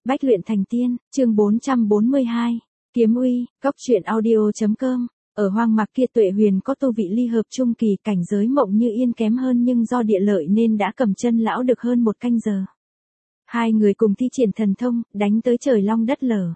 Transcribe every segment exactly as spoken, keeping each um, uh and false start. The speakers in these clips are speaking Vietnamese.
Bách luyện thành tiên, chương bốn trăm bốn mươi hai, Kiếm uy, cóc truyện audio.com. Ở hoang mạc kia Tuệ Huyền có tu vị ly hợp trung kỳ, cảnh giới Mộng Như Yên kém hơn nhưng do địa lợi nên đã cầm chân lão được hơn một canh giờ. Hai người cùng thi triển thần thông, đánh tới trời long đất lở.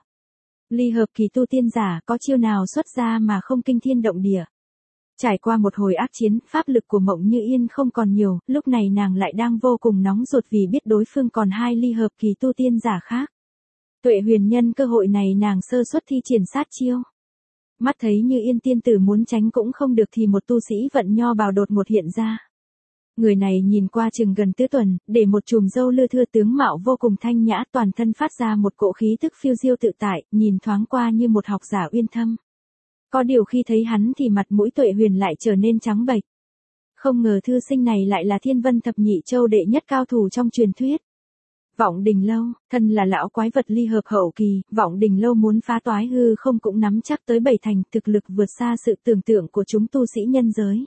Ly hợp kỳ tu tiên giả có chiêu nào xuất ra mà không kinh thiên động địa. Trải qua một hồi ác chiến, pháp lực của Mộng Như Yên không còn nhiều, lúc này nàng lại đang vô cùng nóng ruột vì biết đối phương còn hai ly hợp kỳ tu tiên giả khác. Tuệ Huyền nhân cơ hội này nàng sơ suất thi triển sát chiêu. Mắt thấy Như Yên tiên tử muốn tránh cũng không được thì một tu sĩ vận nho bào đột ngột hiện ra. Người này nhìn qua chừng gần tứ tuần, để một chùm râu lưa thưa, tướng mạo vô cùng thanh nhã, toàn thân phát ra một cỗ khí tức phiêu diêu tự tại, nhìn thoáng qua như một học giả uyên thâm. Có điều khi thấy hắn thì mặt mũi Tuệ Huyền lại trở nên trắng bệch. Không ngờ thư sinh này lại là Thiên Vân Thập Nhị Châu đệ nhất cao thủ trong truyền thuyết. Vọng Đình Lâu, thân là lão quái vật ly hợp hậu kỳ, Vọng Đình Lâu muốn phá toái hư không cũng nắm chắc tới bảy thành, thực lực vượt xa sự tưởng tượng của chúng tu sĩ nhân giới.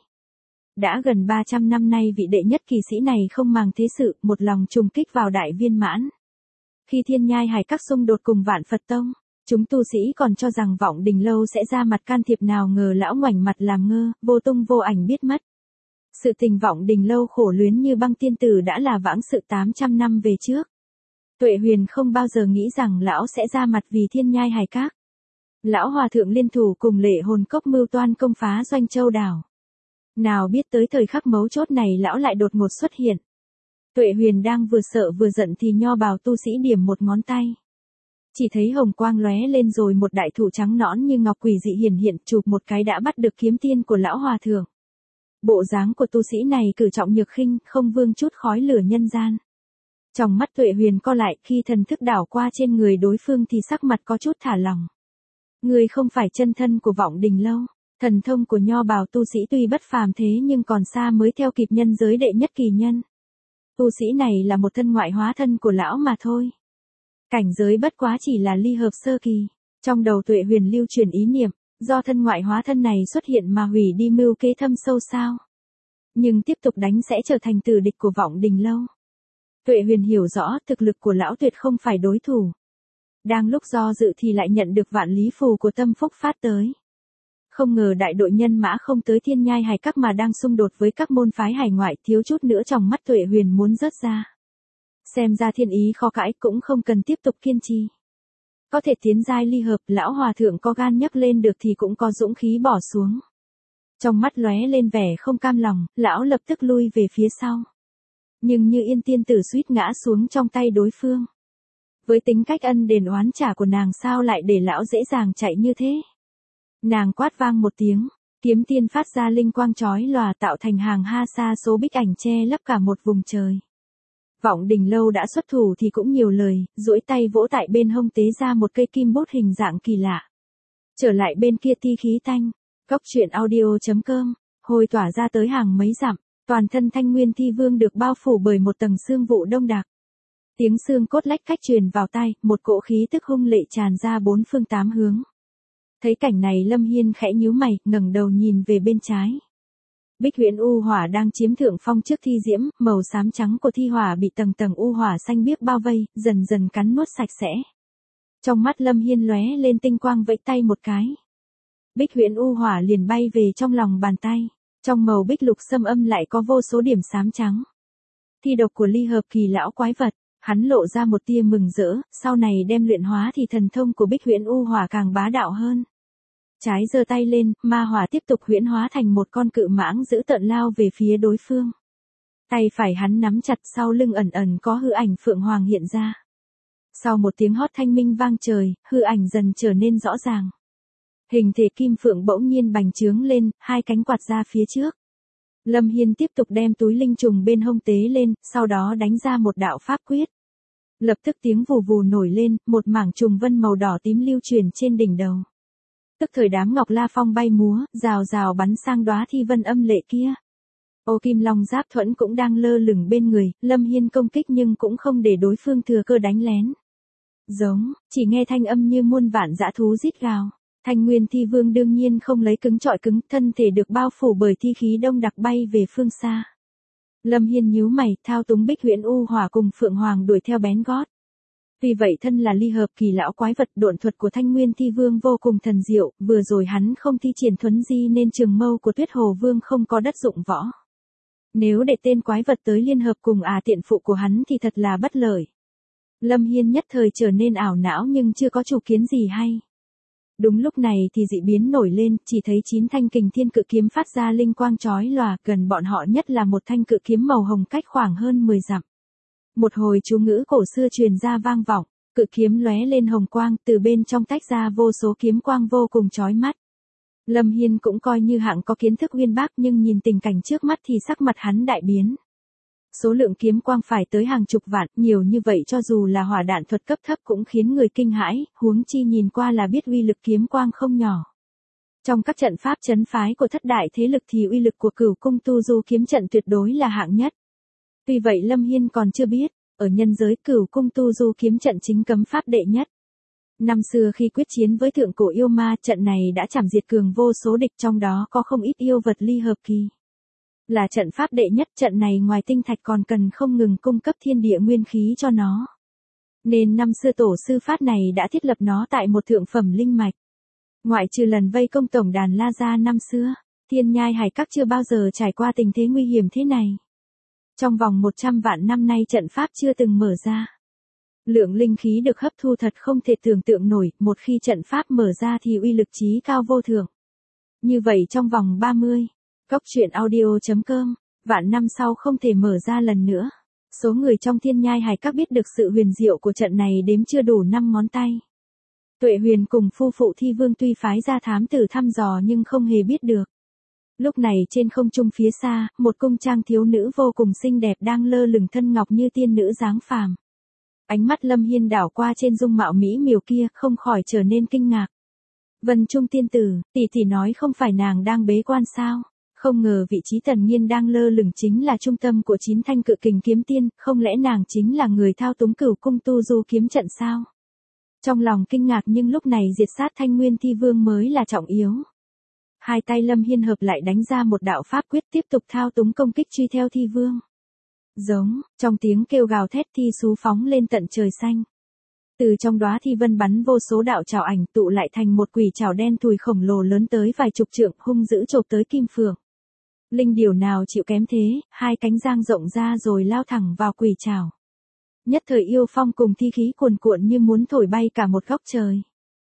Đã gần ba trăm năm nay vị đệ nhất kỳ sĩ này không màng thế sự, một lòng trùng kích vào đại viên mãn. Khi Thiên Nhai Hải Các xung đột cùng Vạn Phật Tông, chúng tu sĩ còn cho rằng Vọng Đình Lâu sẽ ra mặt can thiệp, nào ngờ lão ngoảnh mặt làm ngơ, vô tung vô ảnh biết mất. Sự tình Vọng Đình Lâu khổ luyến như băng tiên tử đã là vãng sự tám trăm năm về trước. Tuệ Huyền không bao giờ nghĩ rằng lão sẽ ra mặt vì Thiên Nhai Hải Các. Lão hòa thượng liên thủ cùng Lệ Hồn Cốc mưu toan công phá Doanh Châu đảo. Nào biết tới thời khắc mấu chốt này lão lại đột ngột xuất hiện. Tuệ Huyền đang vừa sợ vừa giận thì nho bào tu sĩ điểm một ngón tay. Chỉ thấy hồng quang lóe lên rồi một đại thủ trắng nõn như ngọc quỷ dị hiển hiện, chụp một cái đã bắt được kiếm tiên của lão hòa thượng. Bộ dáng của tu sĩ này cử trọng nhược khinh, không vương chút khói lửa nhân gian. Trong mắt Tuệ Huyền co lại, khi thần thức đảo qua trên người đối phương thì sắc mặt có chút thả lỏng. Người không phải chân thân của Vọng Đình Lâu, thần thông của nho bào tu sĩ tuy bất phàm thế nhưng còn xa mới theo kịp nhân giới đệ nhất kỳ nhân. Tu sĩ này là một thân ngoại hóa thân của lão mà thôi. Cảnh giới bất quá chỉ là ly hợp sơ kỳ. Trong đầu Tuệ Huyền lưu truyền ý niệm, do thân ngoại hóa thân này xuất hiện mà hủy đi mưu kế thâm sâu sao. Nhưng tiếp tục đánh sẽ trở thành tử địch của Vọng Đình Lâu. Tuệ Huyền hiểu rõ thực lực của lão tuyệt không phải đối thủ. Đang lúc do dự thì lại nhận được vạn lý phù của Tâm Phúc phát tới. Không ngờ đại đội nhân mã không tới Thiên Nhai Hải Các mà đang xung đột với các môn phái hải ngoại, thiếu chút nữa trong mắt Tuệ Huyền muốn rớt ra. Xem ra thiên ý khó cãi, cũng không cần tiếp tục kiên trì. Có thể tiến giai ly hợp, lão hòa thượng có gan nhấc lên được thì cũng có dũng khí bỏ xuống. Trong mắt lóe lên vẻ không cam lòng, lão lập tức lui về phía sau. Nhưng Như Yên tiên tử suýt ngã xuống trong tay đối phương. Với tính cách ân đền oán trả của nàng sao lại để lão dễ dàng chạy như thế. Nàng quát vang một tiếng, kiếm tiên phát ra linh quang chói lòa tạo thành hàng ha sa số bích ảnh che lấp cả một vùng trời. Vọng Đình Lâu đã xuất thủ thì cũng nhiều lời, duỗi tay vỗ tại bên hông tế ra một cây kim bút hình dạng kỳ lạ. Trở lại bên kia ti khí tanh, cóc truyện audio.com, hồi tỏa ra tới hàng mấy dặm, toàn thân Thanh Nguyên Thi Vương được bao phủ bởi một tầng xương vụ đông đặc. Tiếng xương cốt lách cách truyền vào tai, một cỗ khí tức hung lệ tràn ra bốn phương tám hướng. Thấy cảnh này Lâm Hiên khẽ nhíu mày, ngẩng đầu nhìn về bên trái. Bích Huyễn U Hỏa đang chiếm thượng phong trước thi diễm, màu xám trắng của thi hỏa bị tầng tầng u hỏa xanh biếc bao vây, dần dần cắn nuốt sạch sẽ. Trong mắt Lâm Hiên lóe lên tinh quang, vẫy tay một cái. Bích Huyễn U Hỏa liền bay về trong lòng bàn tay, trong màu bích lục xâm âm lại có vô số điểm xám trắng. Thi độc của ly hợp kỳ lão quái vật, hắn lộ ra một tia mừng rỡ, sau này đem luyện hóa thì thần thông của Bích Huyễn U Hỏa càng bá đạo hơn. Trái giơ tay lên, ma hỏa tiếp tục huyễn hóa thành một con cự mãng dữ tợn lao về phía đối phương. Tay phải hắn nắm chặt, sau lưng ẩn ẩn có hư ảnh phượng hoàng hiện ra. Sau một tiếng hót thanh minh vang trời, hư ảnh dần trở nên rõ ràng. Hình thể kim phượng bỗng nhiên bành trướng lên, hai cánh quạt ra phía trước. Lâm Hiên tiếp tục đem túi linh trùng bên hông tế lên, sau đó đánh ra một đạo pháp quyết. Lập tức tiếng vù vù nổi lên, một mảng trùng vân màu đỏ tím lưu truyền trên đỉnh đầu. Tức thời đám ngọc la phong bay múa, rào rào bắn sang đóa thi vân âm lệ kia. Ô Kim Long Giáp Thuẫn cũng đang lơ lửng bên người, Lâm Hiên công kích nhưng cũng không để đối phương thừa cơ đánh lén. Giống, chỉ nghe thanh âm như muôn vạn dã thú rít gào. Thanh Nguyên Thi Vương đương nhiên không lấy cứng trọi cứng, thân thể được bao phủ bởi thi khí đông đặc bay về phương xa. Lâm Hiên nhíu mày, thao túng Bích Huyễn U Hỏa cùng Phượng Hoàng đuổi theo bén gót. Tuy vậy thân là ly hợp kỳ lão quái vật, độn thuật của Thanh Nguyên Thi Vương vô cùng thần diệu, vừa rồi hắn không thi triển thuấn di nên trường mâu của Tuyết Hồ Vương không có đất dụng võ. Nếu để tên quái vật tới liên hợp cùng à tiện phụ của hắn thì thật là bất lợi. Lâm Hiên nhất thời trở nên ảo não nhưng chưa có chủ kiến gì hay. Đúng lúc này thì dị biến nổi lên, chỉ thấy chín thanh kình thiên cự kiếm phát ra linh quang chói lòa, gần bọn họ nhất là một thanh cự kiếm màu hồng cách khoảng hơn mười dặm. Một hồi chú ngữ cổ xưa truyền ra vang vọng, cự kiếm lóe lên hồng quang, từ bên trong tách ra vô số kiếm quang vô cùng chói mắt. Lâm Hiên cũng coi như hạng có kiến thức uyên bác nhưng nhìn tình cảnh trước mắt thì sắc mặt hắn đại biến. Số lượng kiếm quang phải tới hàng chục vạn, nhiều như vậy cho dù là hỏa đạn thuật cấp thấp cũng khiến người kinh hãi, huống chi nhìn qua là biết uy lực kiếm quang không nhỏ. Trong các trận pháp trấn phái của thất đại thế lực thì uy lực của Cửu Cung Tu Du kiếm trận tuyệt đối là hạng nhất. Tuy vậy Lâm Hiên còn chưa biết, ở nhân giới Cửu Cung Tu Du kiếm trận chính cấm pháp đệ nhất. Năm xưa khi quyết chiến với thượng cổ yêu ma, trận này đã chảm diệt cường vô số địch, trong đó có không ít yêu vật ly hợp kỳ. Là trận pháp đệ nhất, trận này ngoài tinh thạch còn cần không ngừng cung cấp thiên địa nguyên khí cho nó. Nên năm xưa tổ sư phát này đã thiết lập nó tại một thượng phẩm linh mạch. Ngoại trừ lần vây công tổng đàn La Gia năm xưa, Thiên Nhai Hải Các chưa bao giờ trải qua tình thế nguy hiểm thế này. Trong vòng một trăm vạn năm nay trận pháp chưa từng mở ra. Lượng linh khí được hấp thu thật không thể tưởng tượng nổi, một khi trận pháp mở ra thì uy lực chí cao vô thượng. Như vậy trong vòng ba mươi, cốc truyện audio chấm com, vạn năm sau không thể mở ra lần nữa. Số người trong Thiên Nhai Hải Các biết được sự huyền diệu của trận này đếm chưa đủ năm ngón tay. Tuệ Huyền cùng phu phụ Thi Vương tuy phái ra thám tử thăm dò nhưng không hề biết được. Lúc này trên không trung phía xa, một cung trang thiếu nữ vô cùng xinh đẹp đang lơ lửng thân ngọc như tiên nữ dáng phàm. Ánh mắt Lâm Hiên đảo qua trên dung mạo mỹ miều kia, không khỏi trở nên kinh ngạc. Vân Trung tiên tử, tỷ tỷ nói không phải nàng đang bế quan sao? Không ngờ vị trí Tần Nhiên đang lơ lửng chính là trung tâm của chín thanh cự kình kiếm tiên, không lẽ nàng chính là người thao túng Cửu Cung Tu Du kiếm trận sao? Trong lòng kinh ngạc nhưng lúc này diệt sát Thanh Nguyên Thi Vương mới là trọng yếu. Hai tay Lâm Hiên hợp lại đánh ra một đạo pháp quyết, tiếp tục thao túng công kích truy theo Thi Vương. Giống, trong tiếng kêu gào thét thi xú phóng lên tận trời xanh. Từ trong đóa thi vân bắn vô số đạo trảo ảnh tụ lại thành một quỷ trảo đen thùi khổng lồ lớn tới vài chục trượng, hung dữ chộp tới Kim Phượng. Linh điểu nào chịu kém thế, hai cánh giang rộng ra rồi lao thẳng vào quỷ trảo. Nhất thời yêu phong cùng thi khí cuồn cuộn như muốn thổi bay cả một góc trời.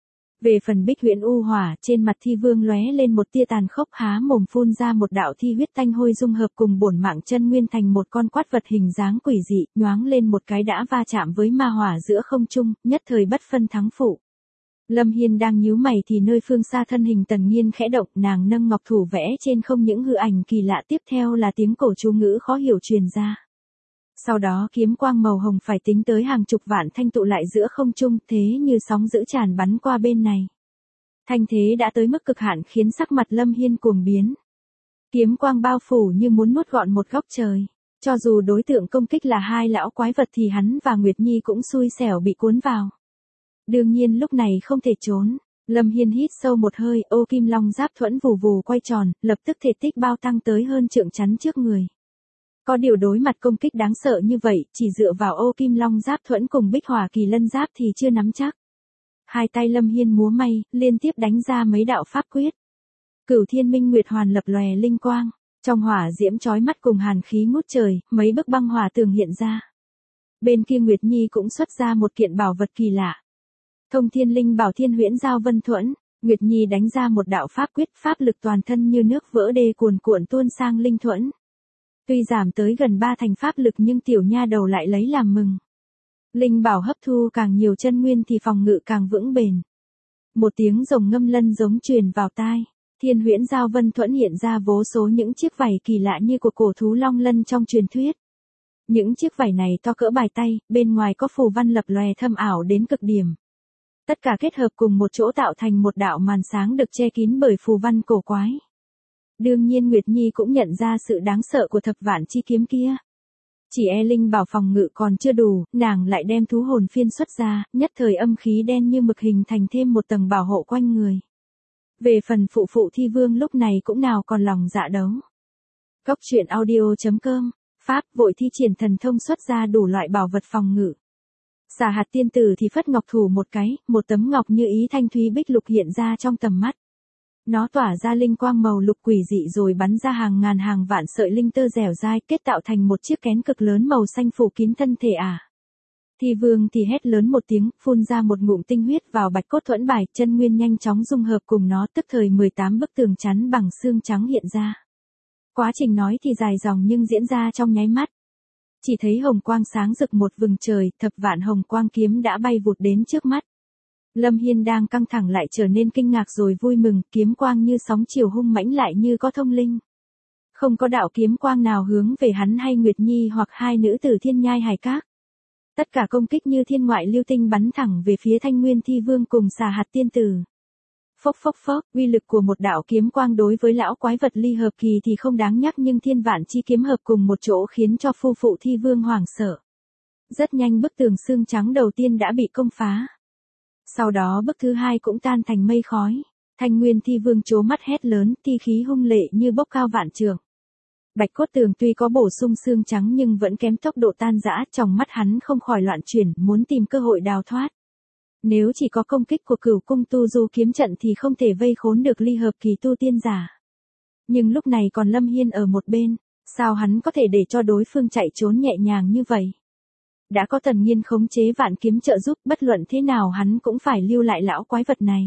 Về phần Bích Huyễn U Hỏa, trên mặt Thi Vương lóe lên một tia tàn khốc, há mồm phun ra một đạo thi huyết tanh hôi dung hợp cùng bổn mạng chân nguyên thành một con quát vật hình dáng quỷ dị, nhoáng lên một cái đã va chạm với ma hỏa giữa không trung, nhất thời bất phân thắng phụ. Lâm Hiên đang nhíu mày thì nơi phương xa thân hình Tần Nhiên khẽ động, nàng nâng ngọc thủ vẽ trên không những hư ảnh kỳ lạ, tiếp theo là tiếng cổ chú ngữ khó hiểu truyền ra. Sau đó kiếm quang màu hồng phải tính tới hàng chục vạn thanh tụ lại giữa không trung, thế như sóng dữ tràn bắn qua bên này. Thanh thế đã tới mức cực hạn khiến sắc mặt Lâm Hiên cuồng biến. Kiếm quang bao phủ như muốn nuốt gọn một góc trời. Cho dù đối tượng công kích là hai lão quái vật thì hắn và Nguyệt Nhi cũng xui xẻo bị cuốn vào. Đương nhiên lúc này không thể trốn. Lâm Hiên hít sâu một hơi, ô kim long giáp thuẫn vù vù quay tròn, lập tức thể tích bao tăng tới hơn trượng chắn trước người. Có điều đối mặt công kích đáng sợ như vậy, chỉ dựa vào ô kim long giáp thuẫn cùng bích hỏa kỳ lân giáp thì chưa nắm chắc. Hai tay Lâm Hiên múa may, liên tiếp đánh ra mấy đạo pháp quyết. Cửu Thiên Minh Nguyệt Hoàn lập lòe linh quang, trong hỏa diễm chói mắt cùng hàn khí ngút trời, mấy bức băng hỏa tường hiện ra. Bên kia Nguyệt Nhi cũng xuất ra một kiện bảo vật kỳ lạ. Thông Thiên Linh Bảo Thiên Huyễn Giao Vân Thuẫn, Nguyệt Nhi đánh ra một đạo pháp quyết, pháp lực toàn thân như nước vỡ đê cuồn cuộn tuôn sang linh thuẫn. Tuy giảm tới gần ba thành pháp lực nhưng tiểu nha đầu lại lấy làm mừng. Linh bảo hấp thu càng nhiều chân nguyên thì phòng ngự càng vững bền. Một tiếng rồng ngâm lân giống truyền vào tai, Thiên Huyễn Giao Vân Thuẫn hiện ra vô số những chiếc vảy kỳ lạ như của cổ thú long lân trong truyền thuyết. Những chiếc vảy này to cỡ bài tay, bên ngoài có phù văn lập lòe thâm ảo đến cực điểm. Tất cả kết hợp cùng một chỗ tạo thành một đạo màn sáng được che kín bởi phù văn cổ quái. Đương nhiên Nguyệt Nhi cũng nhận ra sự đáng sợ của thập vạn chi kiếm kia. Chỉ e linh bảo phòng ngự còn chưa đủ, nàng lại đem thú hồn phiên xuất ra, nhất thời âm khí đen như mực hình thành thêm một tầng bảo hộ quanh người. Về phần phụ phụ Thi Vương lúc này cũng nào còn lòng dạ đấu. Cốc truyện audio chấm com, Pháp vội thi triển thần thông xuất ra đủ loại bảo vật phòng ngự. Xà hạt tiên tử thì phất ngọc thủ một cái, một tấm ngọc như ý thanh thúy bích lục hiện ra trong tầm mắt. Nó tỏa ra linh quang màu lục quỷ dị rồi bắn ra hàng ngàn hàng vạn sợi linh tơ dẻo dai kết tạo thành một chiếc kén cực lớn màu xanh phủ kín thân thể ả. À. Thi vương thì hét lớn một tiếng, phun ra một ngụm tinh huyết vào bạch cốt thuẫn bài, chân nguyên nhanh chóng dung hợp cùng nó, tức thời mười tám bức tường chắn bằng xương trắng hiện ra. Quá trình nói thì dài dòng nhưng diễn ra trong nháy mắt. Chỉ thấy hồng quang sáng rực một vầng trời, thập vạn hồng quang kiếm đã bay vụt đến trước mắt. Lâm Hiên đang căng thẳng lại trở nên kinh ngạc rồi vui mừng, kiếm quang như sóng chiều hung mãnh lại như có thông linh. Không có đạo kiếm quang nào hướng về hắn hay Nguyệt Nhi hoặc hai nữ tử Thiên Nhai Hải Các. Tất cả công kích như thiên ngoại lưu tinh bắn thẳng về phía Thanh Nguyên Thi Vương cùng Xà hạt tiên tử. Phốc phốc phốc, uy lực của một đạo kiếm quang đối với lão quái vật ly hợp kỳ thì không đáng nhắc, nhưng thiên vạn chi kiếm hợp cùng một chỗ khiến cho phu phụ Thi Vương hoảng sợ. Rất nhanh bức tường xương trắng đầu tiên đã bị công phá. Sau đó bức thứ hai cũng tan thành mây khói. Thanh Nguyên Thi Vương trố mắt hét lớn, thi khí hung lệ như bốc cao vạn trượng. Bạch cốt tường tuy có bổ sung xương trắng nhưng vẫn kém tốc độ tan rã, trong mắt hắn không khỏi loạn chuyển, muốn tìm cơ hội đào thoát. Nếu chỉ có công kích của Cửu Cung Tu Du kiếm trận thì không thể vây khốn được ly hợp kỳ tu tiên giả. Nhưng lúc này còn Lâm Hiên ở một bên, sao hắn có thể để cho đối phương chạy trốn nhẹ nhàng như vậy? Đã có Tần Nghiên khống chế vạn kiếm trợ giúp, bất luận thế nào hắn cũng phải lưu lại lão quái vật này.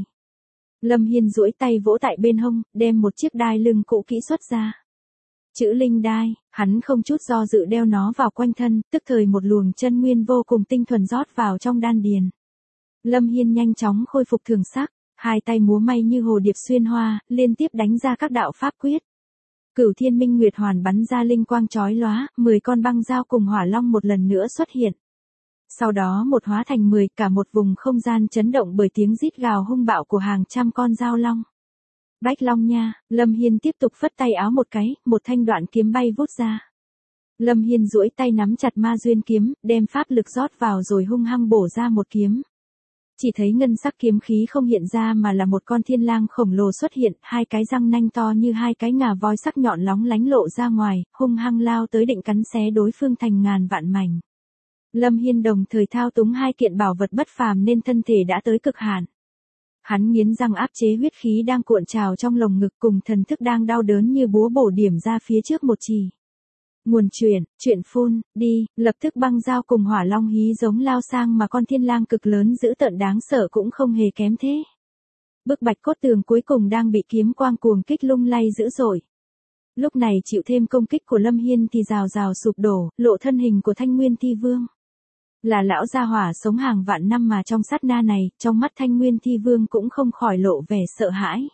Lâm Hiên duỗi tay vỗ tại bên hông, đem một chiếc đai lưng cũ kỹ xuất ra. Chữ linh đai, hắn không chút do dự đeo nó vào quanh thân, tức thời một luồng chân nguyên vô cùng tinh thuần rót vào trong đan điền. Lâm Hiên nhanh chóng khôi phục thường sắc, hai tay múa may như hồ điệp xuyên hoa, liên tiếp đánh ra các đạo pháp quyết. Cửu Thiên Minh Nguyệt Hoàn bắn ra linh quang chói lóa, mười con băng dao cùng hỏa long một lần nữa xuất hiện. Sau đó một hóa thành mười, cả một vùng không gian chấn động bởi tiếng rít gào hung bạo của hàng trăm con dao long. Bách Long nha, Lâm Hiên tiếp tục phất tay áo một cái, một thanh đoạn kiếm bay vút ra. Lâm Hiên duỗi tay nắm chặt ma duyên kiếm, đem pháp lực rót vào rồi hung hăng bổ ra một kiếm. Chỉ thấy ngân sắc kiếm khí không hiện ra mà là một con thiên lang khổng lồ xuất hiện, hai cái răng nanh to như hai cái ngà voi sắc nhọn lóng lánh lộ ra ngoài, hung hăng lao tới định cắn xé đối phương thành ngàn vạn mảnh. Lâm Hiên đồng thời thao túng hai kiện bảo vật bất phàm nên thân thể đã tới cực hạn. Hắn nghiến răng áp chế huyết khí đang cuộn trào trong lồng ngực cùng thần thức đang đau đớn như búa bổ điểm ra phía trước một chỉ. Nguồn chuyển, chuyện phun, đi, lập tức băng dao cùng hỏa long hí giống lao sang mà con thiên lang cực lớn dữ tợn đáng sợ cũng không hề kém thế. Bức bạch cốt tường cuối cùng đang bị kiếm quang cuồng kích lung lay dữ dội. Lúc này chịu thêm công kích của Lâm Hiên thì rào rào sụp đổ, lộ thân hình của Thanh Nguyên Thi Vương. Là lão gia hỏa sống hàng vạn năm mà trong sát na này, trong mắt Thanh Nguyên Thi Vương cũng không khỏi lộ vẻ sợ hãi.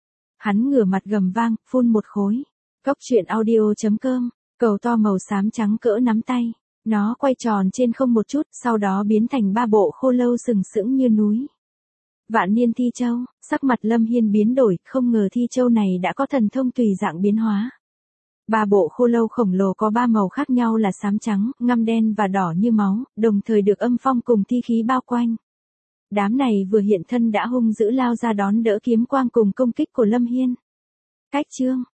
Hắn ngửa mặt gầm vang, phun một khối. Cốc truyện audio chấm com, cầu to màu xám trắng cỡ nắm tay. Nó quay tròn trên không một chút, sau đó biến thành ba bộ khô lâu sừng sững như núi. Vạn niên thi châu, sắc mặt Lâm Hiên biến đổi, không ngờ thi châu này đã có thần thông tùy dạng biến hóa. Ba bộ khô lâu khổng lồ có ba màu khác nhau là xám trắng, ngăm đen và đỏ như máu, đồng thời được âm phong cùng thi khí bao quanh. Đám này vừa hiện thân đã hung dữ lao ra đón đỡ kiếm quang cùng công kích của Lâm Hiên. Cách chương